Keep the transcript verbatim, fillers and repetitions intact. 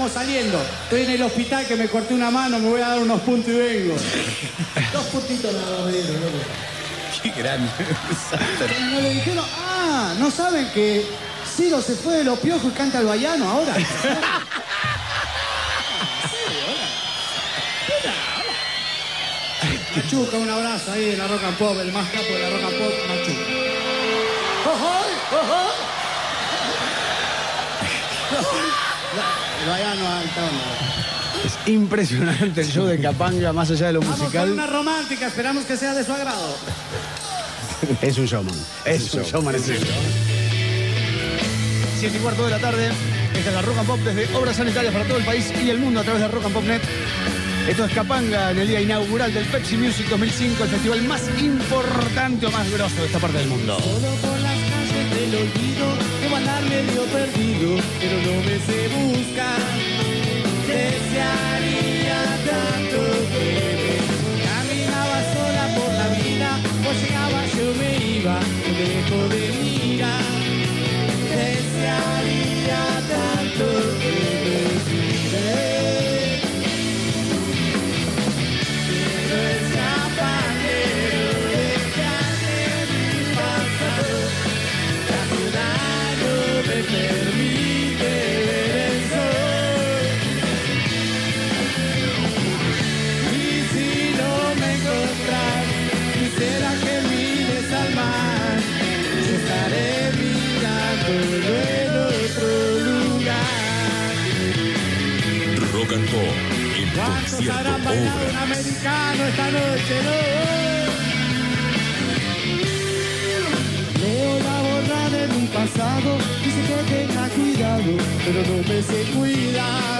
estamos saliendo. Estoy en el hospital que me corté una mano, me voy a dar unos puntos y vengo. Dos puntitos nada más me dieron, loco. Qué grande. No le dijeron, ah, ¿no saben que Ciro se fue de los piojos y canta el baiano ahora? Machuca, un abrazo ahí en la Rock and Pop, el más capo de la Rock and Pop, Machuca. ¡Ojo! ¡Ojo! El baiano alta onda. Es impresionante el show de Capanga, más allá de lo Vamos musical. con una romántica, esperamos que sea de su agrado. Es un showman. Es, es un showman, es un showman. Siete y cuarto de la tarde. Esta es la Rock and Pop desde Obras Sanitarias para todo el país y el mundo a través de Rock and Pop Net. Esto es Capanga en el día inaugural del Pepsi Music dos mil cinco, el festival más importante o más grosso de esta parte del mundo. Solo por las calles del olvido, debo andar medio perdido, pero no me sé buscar. Desearía tanto que me caminaba sola por la vida, o llegaba yo me iba, no dejo de mirar. Desearía tanto que me mire. Permite ver el sol. Y si no me encontrás, quisiera que mires al mar. Yo estaré mirándolo en otro lugar. Rock and Pop, el ¿Cuántos concierto habrán bailado Obras? un americano esta noche, no? Leo la borra de mi pasado, dice que tenga cuidado, pero no me sé cuidar.